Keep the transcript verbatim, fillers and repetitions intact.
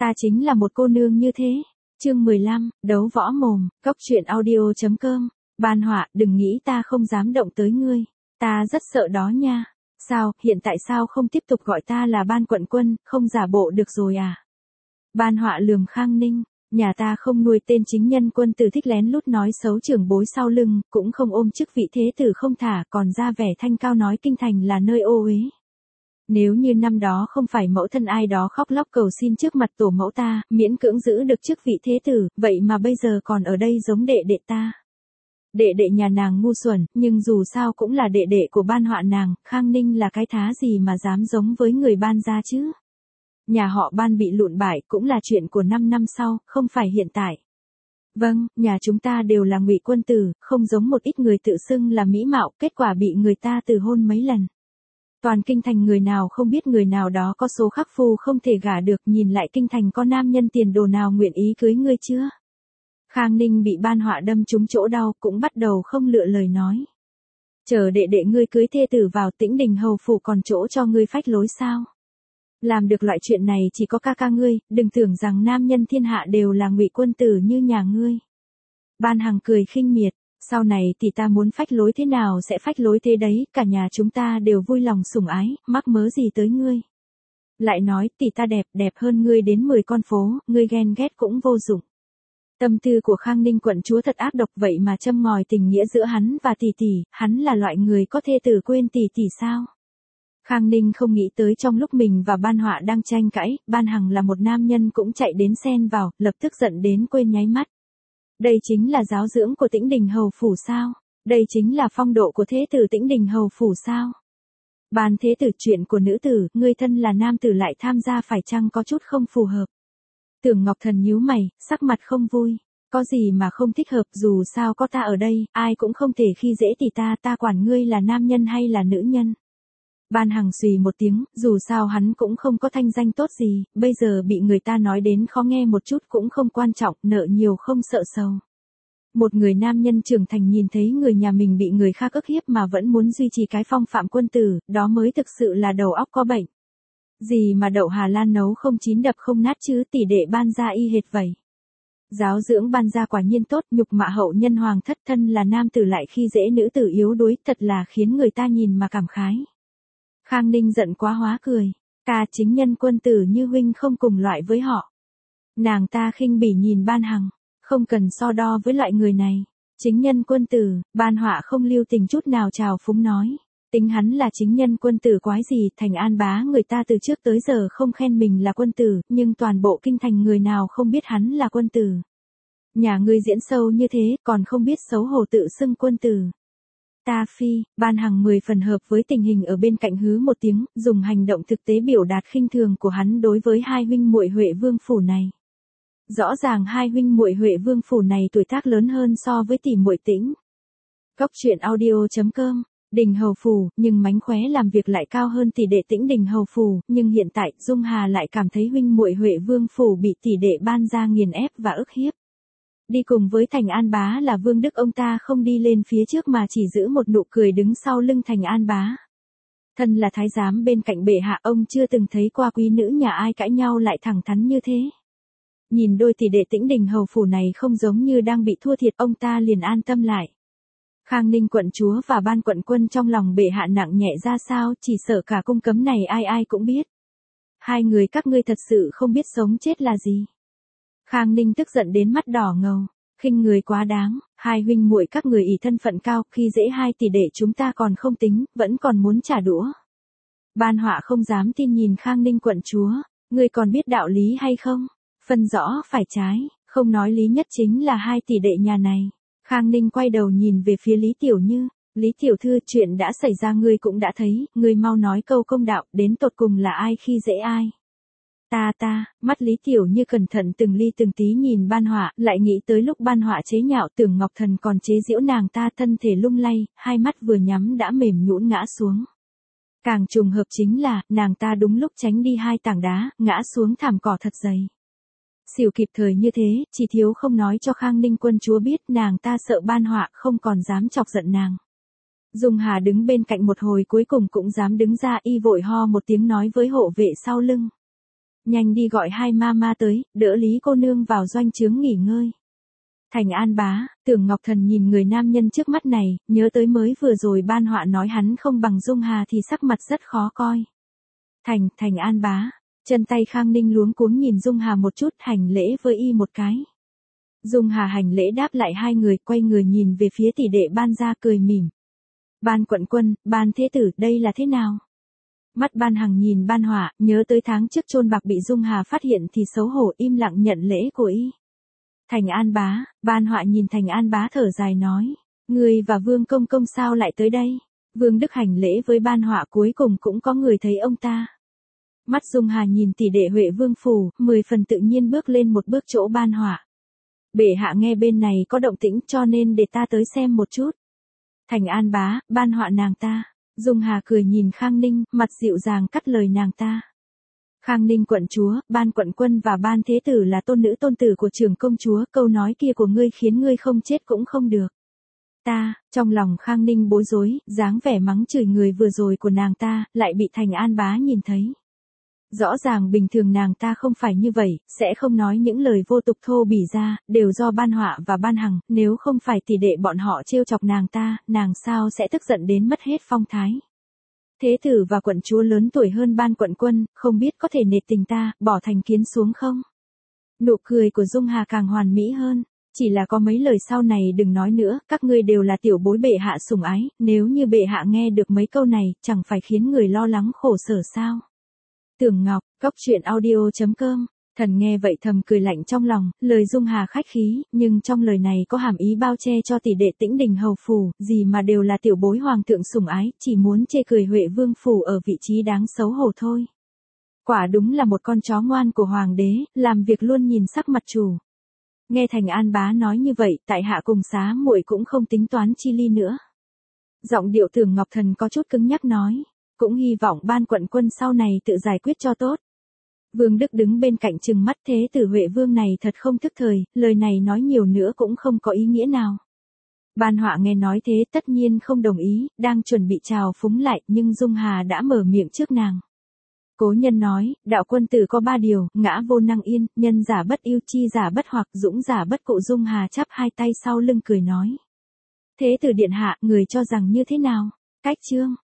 Ta chính là một cô nương như thế. Chương mười lăm, đấu võ mồm, cốc truyện audio chấm com. Ban Họa, đừng nghĩ ta không dám động tới ngươi. Ta rất sợ đó nha. Sao, hiện tại sao không tiếp tục gọi ta là Ban Quận Quân, không giả bộ được rồi à? Ban Họa lườm Khang Ninh, nhà ta không nuôi tên chính nhân quân tử thích lén lút nói xấu trưởng bối sau lưng, cũng không ôm chức vị thế tử không thả, còn ra vẻ thanh cao nói kinh thành là nơi ô uế. Nếu như năm đó không phải mẫu thân ai đó khóc lóc cầu xin trước mặt tổ mẫu ta, miễn cưỡng giữ được chức vị thế tử, vậy mà bây giờ còn ở đây giống đệ đệ ta. Đệ đệ nhà nàng ngu xuẩn, nhưng dù sao cũng là đệ đệ của Ban Họa nàng, Khang Ninh là cái thá gì mà dám giống với người Ban gia chứ. Nhà họ Ban bị lụn bại cũng là chuyện của năm năm sau, không phải hiện tại. Vâng, nhà chúng ta đều là ngụy quân tử, không giống một ít người tự xưng là mỹ mạo, kết quả bị người ta từ hôn mấy lần. Toàn kinh thành người nào không biết người nào đó có số khắc phu không thể gả được, nhìn lại kinh thành có nam nhân tiền đồ nào nguyện ý cưới ngươi chưa? Khang Ninh bị Ban Họa đâm trúng chỗ đau, cũng bắt đầu không lựa lời nói. Chờ đệ đệ ngươi cưới thê tử vào Tĩnh Đình hầu phủ còn chỗ cho ngươi phách lối sao? Làm được loại chuyện này chỉ có ca ca ngươi, đừng tưởng rằng nam nhân thiên hạ đều là ngụy quân tử như nhà ngươi. Ban Hằng cười khinh miệt, sau này thì ta muốn phách lối thế nào sẽ phách lối thế đấy, cả nhà chúng ta đều vui lòng sủng ái, mắc mớ gì tới ngươi. Lại nói tỷ ta đẹp, đẹp hơn ngươi đến mười con phố, ngươi ghen ghét cũng vô dụng. Tâm tư của Khang Ninh quận chúa thật ác độc, vậy mà châm ngòi tình nghĩa giữa hắn và tỷ tỷ, hắn là loại người có thê tử quên tỷ tỷ sao? Khang Ninh không nghĩ tới trong lúc mình và Ban Họa đang tranh cãi, Ban Hằng là một nam nhân cũng chạy đến xen vào, lập tức giận đến quên nháy mắt. Đây chính là giáo dưỡng của Tĩnh Đình hầu phủ sao? Đây chính là phong độ của thế tử Tĩnh Đình hầu phủ sao? Ban thế tử, chuyện của nữ tử, ngươi thân là nam tử lại tham gia phải chăng có chút không phù hợp? Tưởng Ngọc Thần nhíu mày, sắc mặt không vui. Có gì mà không thích hợp, dù sao có ta ở đây, ai cũng không thể khi dễ tỷ ta, ta quản ngươi là nam nhân hay là nữ nhân. Ban Hằng xùy một tiếng, dù sao hắn cũng không có thanh danh tốt gì, bây giờ bị người ta nói đến khó nghe một chút cũng không quan trọng, nợ nhiều không sợ sầu. Một người nam nhân trưởng thành nhìn thấy người nhà mình bị người khác ức hiếp mà vẫn muốn duy trì cái phong phạm quân tử, đó mới thực sự là đầu óc có bệnh. Gì mà đậu Hà Lan nấu không chín đập không nát chứ, tỷ đệ Ban gia y hệt vậy. Giáo dưỡng Ban gia quả nhiên tốt, nhục mạ hậu nhân hoàng thất, thân là nam tử lại khi dễ nữ tử yếu đuối, thật là khiến người ta nhìn mà cảm khái. Khang Ninh giận quá hóa cười, ca chính nhân quân tử như huynh không cùng loại với họ. Nàng ta khinh bỉ nhìn Ban Hằng, không cần so đo với loại người này. Chính nhân quân tử, Ban Họa không lưu tình chút nào trào phúng nói. Tính hắn là chính nhân quân tử quái gì, Thành An bá người ta từ trước tới giờ không khen mình là quân tử, nhưng toàn bộ kinh thành người nào không biết hắn là quân tử. Nhà ngươi diễn sâu như thế, còn không biết xấu hổ tự xưng quân tử. Ta phi, Ban Hằng mười phần hợp với tình hình ở bên cạnh hứ một tiếng, dùng hành động thực tế biểu đạt khinh thường của hắn đối với hai huynh muội Huệ Vương phủ này. Rõ ràng hai huynh muội Huệ Vương phủ này tuổi tác lớn hơn so với tỷ muội Tĩnh. Cốc truyện audio chấm com. Đình hầu phủ, nhưng mánh khóe làm việc lại cao hơn tỷ đệ Tĩnh Đình hầu phủ, nhưng hiện tại Dung Hà lại cảm thấy huynh muội Huệ Vương phủ bị tỷ đệ Ban gia nghiền ép và ức hiếp. Đi cùng với Thành An bá là Vương Đức, ông ta không đi lên phía trước mà chỉ giữ một nụ cười đứng sau lưng Thành An bá. Thân là thái giám bên cạnh bệ hạ, ông chưa từng thấy qua quý nữ nhà ai cãi nhau lại thẳng thắn như thế. Nhìn đôi tỷ đệ Tĩnh Đình hầu phủ này không giống như đang bị thua thiệt, ông ta liền an tâm lại. Khang Ninh quận chúa và Ban quận quân trong lòng bệ hạ nặng nhẹ ra sao, chỉ sợ cả cung cấm này ai ai cũng biết. Hai người các ngươi thật sự không biết sống chết là gì. Khang Ninh tức giận đến mắt đỏ ngầu, khinh người quá đáng, hai huynh muội các người ỷ thân phận cao, khi dễ hai tỷ đệ chúng ta còn không tính, vẫn còn muốn trả đũa. Ban Họa không dám tin nhìn Khang Ninh quận chúa, ngươi còn biết đạo lý hay không? Phân rõ phải trái, không nói lý nhất chính là hai tỷ đệ nhà này. Khang Ninh quay đầu nhìn về phía Lý Tiểu Như, Lý Tiểu Thư, chuyện đã xảy ra ngươi cũng đã thấy, ngươi mau nói câu công đạo, đến tột cùng là ai khi dễ ai. Ta ta, mắt Lý Tiểu Như cẩn thận từng ly từng tí nhìn Ban Họa, lại nghĩ tới lúc Ban Họa chế nhạo Tưởng Ngọc Thần còn chế giễu nàng ta, thân thể lung lay, hai mắt vừa nhắm đã mềm nhũn ngã xuống. Càng trùng hợp chính là, nàng ta đúng lúc tránh đi hai tảng đá, ngã xuống thảm cỏ thật dày. Xỉu kịp thời như thế, chỉ thiếu không nói cho Khang Ninh quân chúa biết, nàng ta sợ Ban Họa không còn dám chọc giận nàng. Dung Hà đứng bên cạnh một hồi cuối cùng cũng dám đứng ra, y vội ho một tiếng nói với hộ vệ sau lưng. Nhanh đi gọi hai mama tới, đỡ Lý cô nương vào doanh trướng nghỉ ngơi. Thành An bá, Tưởng Ngọc Thần nhìn người nam nhân trước mắt này, nhớ tới mới vừa rồi Ban Họa nói hắn không bằng Dung Hà thì sắc mặt rất khó coi. Thành, Thành An bá, chân tay Khang Ninh luống cuống nhìn Dung Hà một chút, hành lễ với y một cái. Dung Hà hành lễ đáp lại hai người, quay người nhìn về phía tỷ đệ Ban gia cười mỉm. Ban quận quân, Ban thế tử, đây là thế nào? Mắt Ban Hằng nhìn Ban Họa, nhớ tới tháng trước chôn bạc bị Dung Hà phát hiện thì xấu hổ im lặng nhận lễ của y. Thành An bá, Ban Họa nhìn Thành An bá thở dài nói, người và Vương Công Công sao lại tới đây? Vương Đức hành lễ với Ban Họa, cuối cùng cũng có người thấy ông ta. Mắt Dung Hà nhìn tỷ đệ Huệ Vương phủ, mười phần tự nhiên bước lên một bước chỗ Ban Họa. Bệ hạ nghe bên này có động tĩnh cho nên để ta tới xem một chút. Thành An bá, Ban Họa nàng ta. Dung Hà cười nhìn Khang Ninh, mặt dịu dàng cắt lời nàng ta. Khang Ninh quận chúa, Ban quận quân và Ban thế tử là tôn nữ tôn tử của trưởng công chúa, câu nói kia của ngươi khiến ngươi không chết cũng không được. Ta, trong lòng Khang Ninh bối rối, dáng vẻ mắng chửi người vừa rồi của nàng ta, lại bị Thành An bá nhìn thấy. Rõ ràng bình thường nàng ta không phải như vậy, sẽ không nói những lời vô tục thô bỉ ra, đều do Ban Họa và Ban Hằng, nếu không phải tỷ đệ bọn họ trêu chọc nàng ta, nàng sao sẽ tức giận đến mất hết phong thái. Thế tử và quận chúa lớn tuổi hơn Ban quận quân, không biết có thể nể tình ta, bỏ thành kiến xuống không? Nụ cười của Dung Hà càng hoàn mỹ hơn, chỉ là có mấy lời sau này đừng nói nữa, các ngươi đều là tiểu bối bệ hạ sủng ái, nếu như bệ hạ nghe được mấy câu này, chẳng phải khiến người lo lắng khổ sở sao? Tưởng Ngọc, Cốc truyện audio chấm com. Thần nghe vậy thầm cười lạnh trong lòng, lời Dung Hà khách khí, nhưng trong lời này có hàm ý bao che cho tỷ đệ Tĩnh Đình hầu phủ, gì mà đều là tiểu bối hoàng thượng sủng ái, chỉ muốn chê cười Huệ Vương phủ ở vị trí đáng xấu hổ thôi. Quả đúng là một con chó ngoan của hoàng đế, làm việc luôn nhìn sắc mặt chủ. Nghe Thành An bá nói như vậy, tại hạ cùng xá muội cũng không tính toán chi ly nữa. Giọng điệu Tưởng Ngọc Thần có chút cứng nhắc nói, cũng hy vọng Ban quận quân sau này tự giải quyết cho tốt. Vương Đức đứng bên cạnh trừng mắt, thế tử Huệ Vương này thật không thức thời, lời này nói nhiều nữa cũng không có ý nghĩa nào. Ban Họa nghe nói thế tất nhiên không đồng ý, đang chuẩn bị chào phúng lại, nhưng Dung Hà đã mở miệng trước nàng. Cố nhân nói, đạo quân tử có ba điều, ngã vô năng yên, nhân giả bất yêu, chi giả bất hoặc, dũng giả bất cụ. Dung Hà chắp hai tay sau lưng cười nói. Thế tử điện hạ, người cho rằng như thế nào? Cách chương.